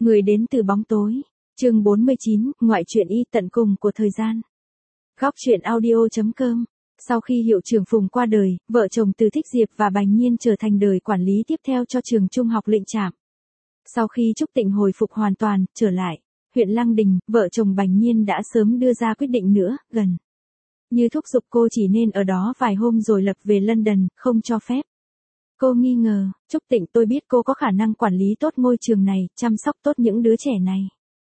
Người đến từ bóng tối. Chương 49, ngoại truyện y tận cùng của thời gian. Góc truyện audio.com. Sau khi hiệu trưởng Phùng qua đời, vợ chồng Từ Thích Diệp và Bành Nhiên trở thành đời quản lý tiếp theo cho trường trung học Lệnh Trạm. Sau khi Trúc Tịnh hồi phục hoàn toàn, trở lại huyện Lăng Đình, vợ chồng Bành Nhiên đã sớm đưa ra quyết định nữa, gần như thúc giục cô chỉ nên ở đó vài hôm rồi lập về London, không cho phép. Cô nghi ngờ, Trúc Tịnh, tôi biết cô có khả năng quản lý tốt ngôi trường này, chăm sóc tốt những đứa trẻ này.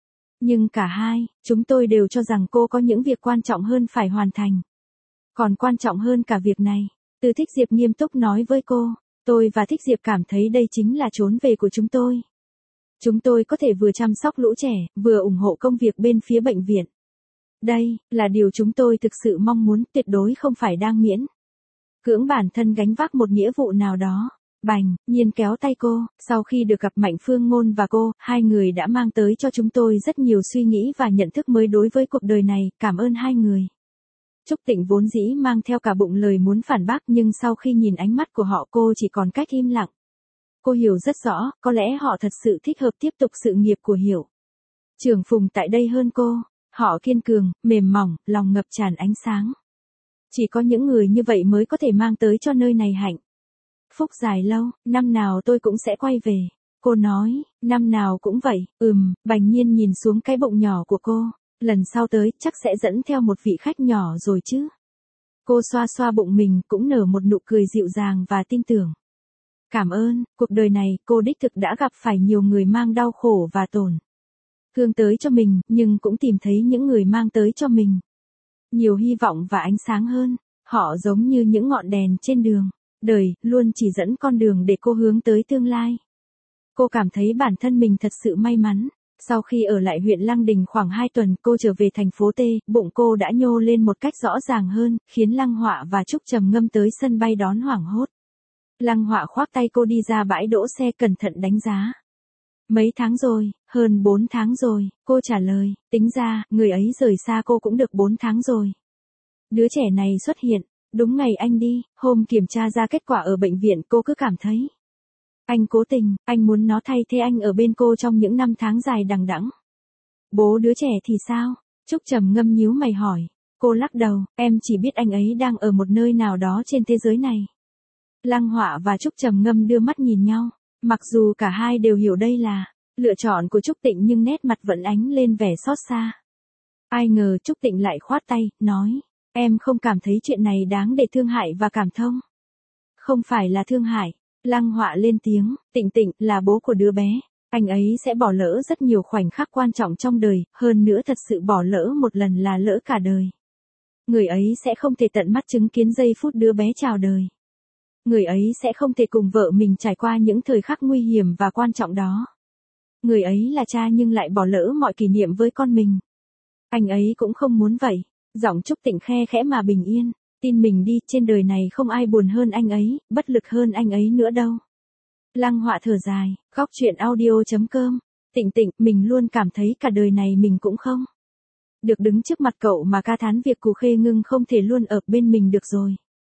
Nhưng cả hai, chúng tôi đều cho rằng cô có những việc quan trọng hơn phải hoàn thành. Còn quan trọng hơn cả việc này, Từ Thích Diệp nghiêm túc nói với cô, tôi và Thích Diệp cảm thấy đây chính là trốn về của chúng tôi. Chúng tôi có thể vừa chăm sóc lũ trẻ, vừa ủng hộ công việc bên phía bệnh viện. Đây, là điều chúng tôi thực sự mong muốn, tuyệt đối không phải đang miễn cưỡng bản thân gánh vác một nghĩa vụ nào đó. Bành Nhiên kéo tay cô, sau khi được gặp Mạnh Phương Ngôn và cô, hai người đã mang tới cho chúng tôi rất nhiều suy nghĩ và nhận thức mới đối với cuộc đời này, cảm ơn hai người. Trúc Tịnh vốn dĩ mang theo cả bụng lời muốn phản bác, nhưng sau khi nhìn ánh mắt của họ cô chỉ còn cách im lặng. Cô hiểu rất rõ, có lẽ họ thật sự thích hợp tiếp tục sự nghiệp của Hiểu trưởng Phùng tại đây hơn cô. Họ kiên cường, mềm mỏng, lòng ngập tràn ánh sáng. Chỉ có những người như vậy mới có thể mang tới cho nơi này hạnh phúc dài lâu. Năm nào tôi cũng sẽ quay về. Cô nói, năm nào cũng vậy. Bành Nhiên nhìn xuống cái bụng nhỏ của cô. Lần sau tới, chắc sẽ dẫn theo một vị khách nhỏ rồi chứ. Cô xoa xoa bụng mình, cũng nở một nụ cười dịu dàng và tin tưởng. Cảm ơn, cuộc đời này, cô đích thực đã gặp phải nhiều người mang đau khổ và tổn thương tới cho mình, nhưng cũng tìm thấy những người mang tới cho mình nhiều hy vọng và ánh sáng hơn. Họ giống như những ngọn đèn trên đường đời, luôn chỉ dẫn con đường để cô hướng tới tương lai. Cô cảm thấy bản thân mình thật sự may mắn. Sau khi ở lại huyện Lăng Đình khoảng 2 tuần, cô trở về thành phố T, bụng cô đã nhô lên một cách rõ ràng hơn, khiến Lăng Họa và Trúc Trầm Ngâm tới sân bay đón hoảng hốt. Lăng Họa khoác tay cô đi ra bãi đỗ xe, cẩn thận đánh giá. Mấy tháng rồi, hơn 4 tháng rồi, cô trả lời, tính ra, người ấy rời xa cô cũng được 4 tháng rồi. Đứa trẻ này xuất hiện, đúng ngày anh đi, hôm kiểm tra ra kết quả ở bệnh viện, cô cứ cảm thấy anh cố tình, anh muốn nó thay thế anh ở bên cô trong những năm tháng dài đằng đẵng. Bố đứa trẻ thì sao? Trúc Trầm Ngâm nhíu mày hỏi. Cô lắc đầu, em chỉ biết anh ấy đang ở một nơi nào đó trên thế giới này. Lăng Họa và Trúc Trầm Ngâm đưa mắt nhìn nhau. Mặc dù cả hai đều hiểu đây là lựa chọn của Trúc Tịnh, nhưng nét mặt vẫn ánh lên vẻ xót xa. Ai ngờ Trúc Tịnh lại khoát tay, nói, em không cảm thấy chuyện này đáng để thương hại và cảm thông. Không phải là thương hại. Lăng Họa lên tiếng, Tịnh Tịnh là bố của đứa bé. Anh ấy sẽ bỏ lỡ rất nhiều khoảnh khắc quan trọng trong đời, hơn nữa thật sự bỏ lỡ một lần là lỡ cả đời. Người ấy sẽ không thể tận mắt chứng kiến giây phút đứa bé chào đời. Người ấy sẽ không thể cùng vợ mình trải qua những thời khắc nguy hiểm và quan trọng đó. Người ấy là cha nhưng lại bỏ lỡ mọi kỷ niệm với con mình. Anh ấy cũng không muốn vậy. Giọng Trúc Tịnh khe khẽ mà bình yên. Tin mình đi, trên đời này không ai buồn hơn anh ấy, bất lực hơn anh ấy nữa đâu. Lăng Họa thở dài, góc truyện audio.com. Tịnh Tịnh, mình luôn cảm thấy cả đời này mình cũng không được đứng trước mặt cậu mà ca thán việc Cù Khê Ngưng không thể luôn ở bên mình được rồi.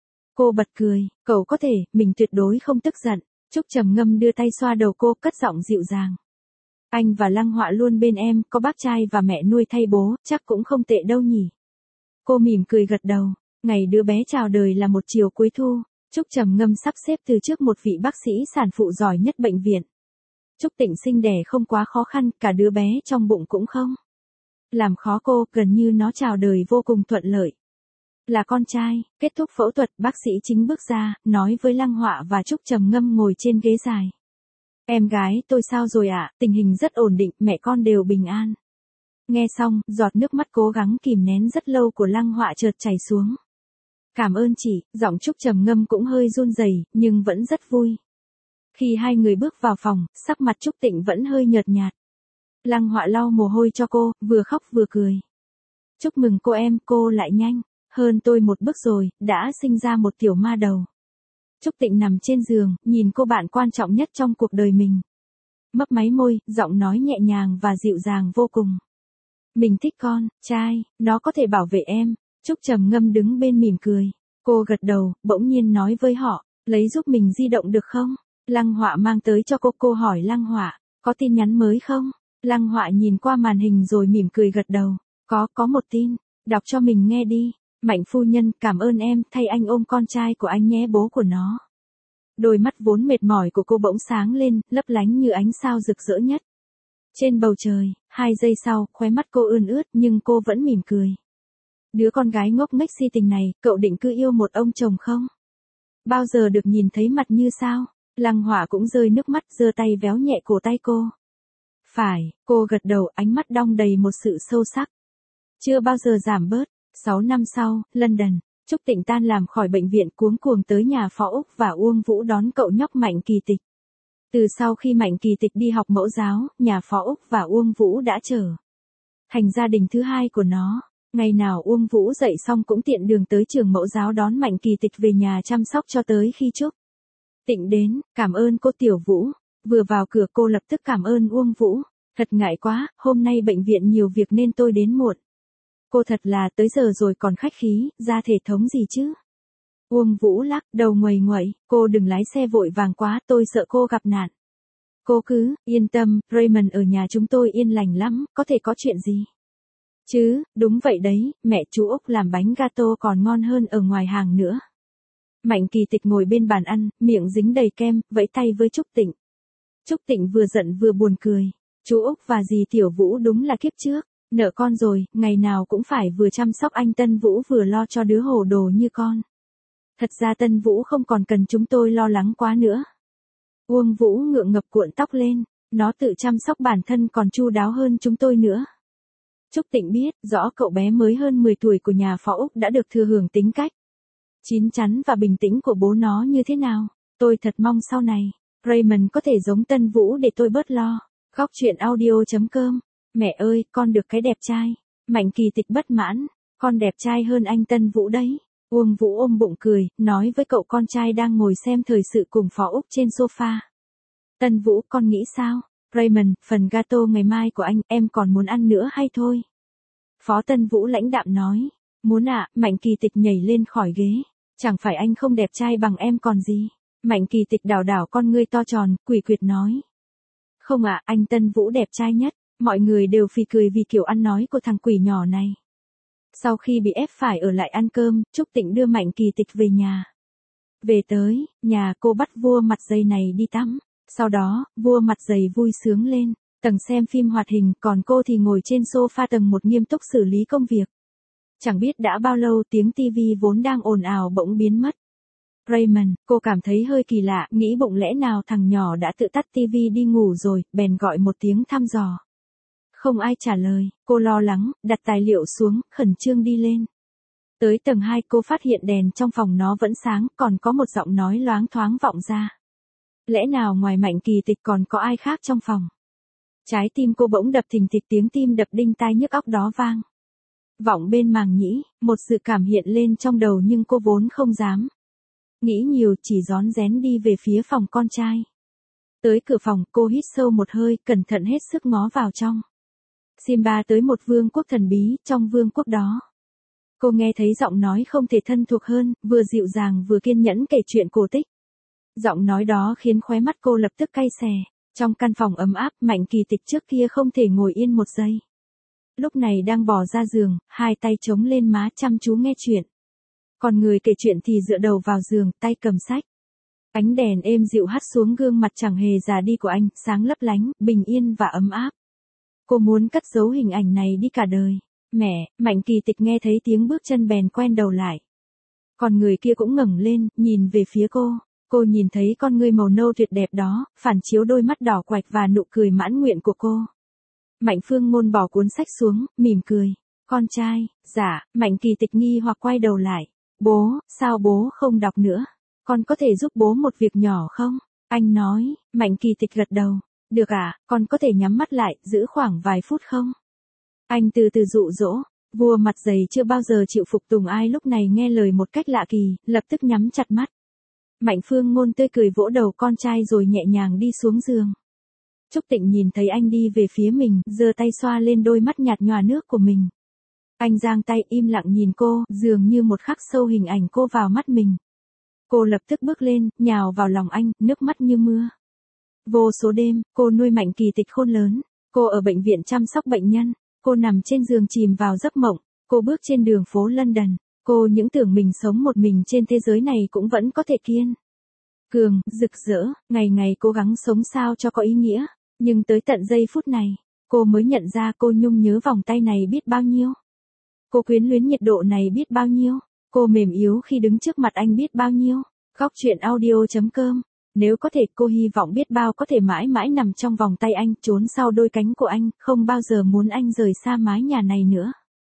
Cô bật cười, cậu có thể, mình tuyệt đối không tức giận. Trúc Trầm Ngâm đưa tay xoa đầu cô, cất giọng dịu dàng. Anh và Lăng Họa luôn bên em, có bác trai và mẹ nuôi thay bố, chắc cũng không tệ đâu nhỉ. Cô mỉm cười gật đầu. Ngày đứa bé chào đời là một chiều cuối thu. Trúc Trầm Ngâm sắp xếp từ trước một vị bác sĩ sản phụ giỏi nhất bệnh viện. Trúc Tịnh sinh đẻ không quá khó khăn, cả đứa bé trong bụng cũng không làm khó cô, gần như nó chào đời vô cùng thuận lợi. Là con trai. Kết thúc phẫu thuật, bác sĩ chính bước ra, nói với Lăng Họa và Trúc Trầm Ngâm ngồi trên ghế dài. Em gái tôi sao rồi ạ? Tình hình rất ổn định, mẹ con đều bình an. Nghe xong, giọt nước mắt cố gắng kìm nén rất lâu của Lăng Họa chợt chảy xuống. Cảm ơn chị, giọng Trúc Trầm Ngâm cũng hơi run rẩy, nhưng vẫn rất vui. Khi hai người bước vào phòng, sắc mặt Trúc Tịnh vẫn hơi nhợt nhạt. Lăng Họa lau mồ hôi cho cô, vừa khóc vừa cười. Chúc mừng cô em, cô lại nhanh hơn tôi một bước rồi, đã sinh ra một tiểu ma đầu. Trúc Tịnh nằm trên giường, nhìn cô bạn quan trọng nhất trong cuộc đời mình. Mấp máy môi, giọng nói nhẹ nhàng và dịu dàng vô cùng. Mình thích con trai, nó có thể bảo vệ em. Trúc Trầm Ngâm đứng bên mỉm cười. Cô gật đầu, bỗng nhiên nói với họ, lấy giúp mình di động được không? Lăng Họa mang tới cho cô hỏi Lăng Họa, có tin nhắn mới không? Lăng Họa nhìn qua màn hình rồi mỉm cười gật đầu. Có một tin, đọc cho mình nghe đi. Mạnh phu nhân, cảm ơn em, thay anh ôm con trai của anh nhé, bố của nó. Đôi mắt vốn mệt mỏi của cô bỗng sáng lên, lấp lánh như ánh sao rực rỡ nhất. Trên bầu trời, 2 giây sau, khóe mắt cô ươn ướt nhưng cô vẫn mỉm cười. Đứa con gái ngốc nghếch si tình này, cậu định cứ yêu một ông chồng không? Bao giờ được nhìn thấy mặt như sao? Lăng Họa cũng rơi nước mắt, giơ tay véo nhẹ cổ tay cô. Phải, cô gật đầu, ánh mắt đong đầy một sự sâu sắc. Chưa bao giờ giảm bớt. 6 năm sau, London, Trúc Tịnh tan làm khỏi bệnh viện cuống cuồng tới nhà Phó Úc và Uông Vũ đón cậu nhóc Mạnh Kỳ Tịch. Từ sau khi Mạnh Kỳ Tịch đi học mẫu giáo, nhà Phó Úc và Uông Vũ đã trở thành gia đình thứ hai của nó. Ngày nào Uông Vũ dậy xong cũng tiện đường tới trường mẫu giáo đón Mạnh Kỳ Tịch về nhà chăm sóc cho tới khi Trúc Tịnh đến. Cảm ơn cô Tiểu Vũ. Vừa vào cửa cô lập tức cảm ơn Uông Vũ. Thật ngại quá, hôm nay bệnh viện nhiều việc nên tôi đến muộn. Cô thật là tới giờ rồi còn khách khí, ra thể thống gì chứ? Uông Vũ lắc đầu nguầy nguậy, cô đừng lái xe vội vàng quá, tôi sợ cô gặp nạn. Cô cứ yên tâm, Raymond ở nhà chúng tôi yên lành lắm, có thể có chuyện gì? Chứ, đúng vậy đấy, mẹ chú Úc làm bánh gato còn ngon hơn ở ngoài hàng nữa. Mạnh Kỳ Tịch ngồi bên bàn ăn, miệng dính đầy kem, vẫy tay với Trúc Tịnh. Trúc Tịnh vừa giận vừa buồn cười. Chú Úc và dì Tiểu Vũ đúng là kiếp trước. Nợ con rồi, ngày nào cũng phải vừa chăm sóc anh Tân Vũ vừa lo cho đứa hồ đồ như con. Thật ra Tân Vũ không còn cần chúng tôi lo lắng quá nữa. Uông Vũ ngượng ngập cuộn tóc lên, nó tự chăm sóc bản thân còn chu đáo hơn chúng tôi nữa. Trúc Tịnh biết rõ cậu bé mới hơn 10 tuổi của nhà Phó Úc đã được thừa hưởng tính cách chín chắn và bình tĩnh của bố nó như thế nào. Tôi thật mong sau này, Raymond có thể giống Tân Vũ để tôi bớt lo. Góc truyện audio.com. Mẹ ơi, con được cái đẹp trai. Mạnh Kỳ Tịch bất mãn. Con đẹp trai hơn anh Tân Vũ đấy. Uông Vũ ôm bụng cười, nói với cậu con trai đang ngồi xem thời sự cùng Phó Úc trên sofa. Tân Vũ, con nghĩ sao? Raymond, phần gato ngày mai của anh, em còn muốn ăn nữa hay thôi? Phó Tân Vũ lãnh đạm nói. Muốn ạ, Mạnh Kỳ Tịch nhảy lên khỏi ghế. Chẳng phải anh không đẹp trai bằng em còn gì. Mạnh Kỳ Tịch đảo đảo con ngươi to tròn, quỷ quyệt nói. Không ạ, anh Tân Vũ đẹp trai nhất. Mọi người đều phì cười vì kiểu ăn nói của thằng quỷ nhỏ này. Sau khi bị ép phải ở lại ăn cơm, Trúc Tịnh đưa Mạnh Kỳ Tịch về nhà. Về tới, nhà cô bắt vua mặt dày này đi tắm. Sau đó, vua mặt dày vui sướng lên, tầng xem phim hoạt hình, còn cô thì ngồi trên sofa tầng 1 nghiêm túc xử lý công việc. Chẳng biết đã bao lâu tiếng tivi vốn đang ồn ào bỗng biến mất. Raymond, cô cảm thấy hơi kỳ lạ, nghĩ bụng lẽ nào thằng nhỏ đã tự tắt tivi đi ngủ rồi, bèn gọi một tiếng thăm dò. Không ai trả lời, cô lo lắng, đặt tài liệu xuống, khẩn trương đi lên. Tới tầng 2 cô phát hiện đèn trong phòng nó vẫn sáng, còn có một giọng nói loáng thoáng vọng ra. Lẽ nào ngoài Mạnh Kỳ Tịch còn có ai khác trong phòng? Trái tim cô bỗng đập thình thịch, tiếng tim đập đinh tai nhức óc đó vang. Vọng bên màng nhĩ, một sự cảm hiện lên trong đầu nhưng cô vốn không dám nghĩ nhiều, chỉ rón rén đi về phía phòng con trai. Tới cửa phòng, cô hít sâu một hơi, cẩn thận hết sức ngó vào trong. Simba tới một vương quốc thần bí, trong vương quốc đó. Cô nghe thấy giọng nói không thể thân thuộc hơn, vừa dịu dàng vừa kiên nhẫn kể chuyện cổ tích. Giọng nói đó khiến khóe mắt cô lập tức cay xè. Trong căn phòng ấm áp, Mạnh Kỳ Tịch trước kia không thể ngồi yên một giây. Lúc này đang bò ra giường, hai tay chống lên má chăm chú nghe chuyện. Còn người kể chuyện thì dựa đầu vào giường, tay cầm sách. Ánh đèn êm dịu hắt xuống gương mặt chẳng hề già đi của anh, sáng lấp lánh, bình yên và ấm áp. Cô muốn cất giấu hình ảnh này đi cả đời. Mẹ, Mạnh Kỳ Tịch nghe thấy tiếng bước chân bèn quen đầu lại. Còn người kia cũng ngẩng lên, nhìn về phía cô. Cô nhìn thấy con ngươi màu nâu tuyệt đẹp đó, phản chiếu đôi mắt đỏ quạch và nụ cười mãn nguyện của cô. Mạnh Phương Ngôn bỏ cuốn sách xuống, mỉm cười. Con trai, dạ, Mạnh Kỳ Tịch nghi hoặc quay đầu lại. Bố, sao bố không đọc nữa? Con có thể giúp bố một việc nhỏ không? Anh nói. Mạnh Kỳ Tịch gật đầu. Được ạ, con có thể nhắm mắt lại, giữ khoảng vài phút không? Anh từ từ dụ dỗ. Vua mặt dày chưa bao giờ chịu phục tùng ai lúc này nghe lời một cách lạ kỳ, lập tức nhắm chặt mắt. Mạnh Phương Ngôn tươi cười vỗ đầu con trai rồi nhẹ nhàng đi xuống giường. Trúc Tịnh nhìn thấy anh đi về phía mình, giơ tay xoa lên đôi mắt nhạt nhòa nước của mình. Anh giang tay im lặng nhìn cô, dường như một khắc sâu hình ảnh cô vào mắt mình. Cô lập tức bước lên, nhào vào lòng anh, nước mắt như mưa. Vô số đêm, cô nuôi Mạnh Kỳ Tịch khôn lớn. Cô ở bệnh viện chăm sóc bệnh nhân, cô nằm trên giường chìm vào giấc mộng, cô bước trên đường phố London, cô những tưởng mình sống một mình trên thế giới này cũng vẫn có thể kiên cường, rực rỡ, ngày ngày cố gắng sống sao cho có ý nghĩa, nhưng tới tận giây phút này, cô mới nhận ra cô nhung nhớ vòng tay này biết bao nhiêu. Cô quyến luyến nhiệt độ này biết bao nhiêu, cô mềm yếu khi đứng trước mặt anh biết bao nhiêu. Góc chuyện audio.com. Nếu có thể cô hy vọng biết bao có thể mãi mãi nằm trong vòng tay anh, trốn sau đôi cánh của anh, không bao giờ muốn anh rời xa mái nhà này nữa.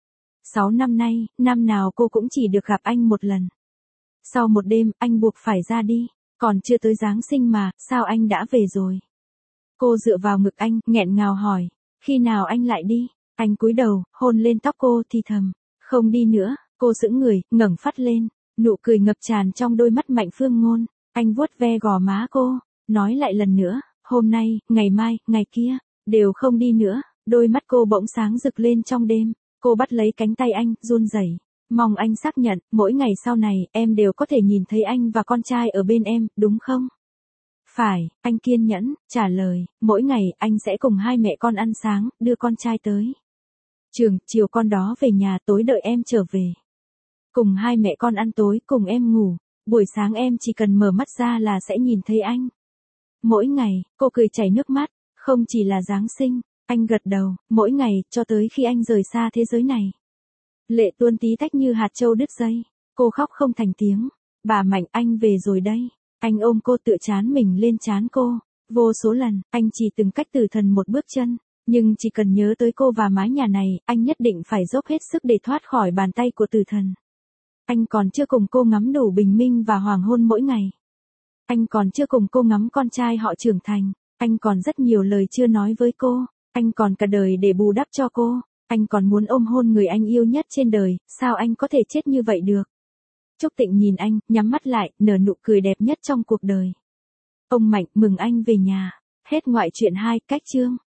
6 năm nay, năm nào cô cũng chỉ được gặp anh một lần. Sau một đêm, anh buộc phải ra đi, còn chưa tới Giáng sinh mà, sao anh đã về rồi? Cô dựa vào ngực anh, nghẹn ngào hỏi, khi nào anh lại đi? Anh cúi đầu, hôn lên tóc cô thì thầm, không đi nữa. Cô sững người, ngẩng phát lên, nụ cười ngập tràn trong đôi mắt Mạnh Phương Ngôn. Anh vuốt ve gò má cô, nói lại lần nữa, hôm nay, ngày mai, ngày kia, đều không đi nữa. Đôi mắt cô bỗng sáng rực lên trong đêm, cô bắt lấy cánh tay anh, run rẩy, mong anh xác nhận, mỗi ngày sau này, em đều có thể nhìn thấy anh và con trai ở bên em, đúng không? Phải, anh kiên nhẫn, trả lời, mỗi ngày, anh sẽ cùng hai mẹ con ăn sáng, đưa con trai tới trường, chiều con đó về nhà, tối đợi em trở về. Cùng hai mẹ con ăn tối, cùng em ngủ, buổi sáng em chỉ cần mở mắt ra là sẽ nhìn thấy anh. Mỗi ngày, cô cười chảy nước mắt, không chỉ là Giáng sinh, anh gật đầu, mỗi ngày, cho tới khi anh rời xa thế giới này. Lệ tuôn tí tách như hạt châu đứt dây, cô khóc không thành tiếng, bà Mạnh anh về rồi đây. Anh ôm cô tựa trán mình lên trán cô, vô số lần, anh chỉ từng cách Tử Thần một bước chân. Nhưng chỉ cần nhớ tới cô và mái nhà này, anh nhất định phải dốc hết sức để thoát khỏi bàn tay của Tử Thần. Anh còn chưa cùng cô ngắm đủ bình minh và hoàng hôn mỗi ngày. Anh còn chưa cùng cô ngắm con trai họ trưởng thành. Anh còn rất nhiều lời chưa nói với cô. Anh còn cả đời để bù đắp cho cô. Anh còn muốn ôm hôn người anh yêu nhất trên đời, sao anh có thể chết như vậy được? Trúc Tịnh nhìn anh, nhắm mắt lại, nở nụ cười đẹp nhất trong cuộc đời. Ông Mạnh mừng anh về nhà. Hết ngoại truyện 2, cách chương.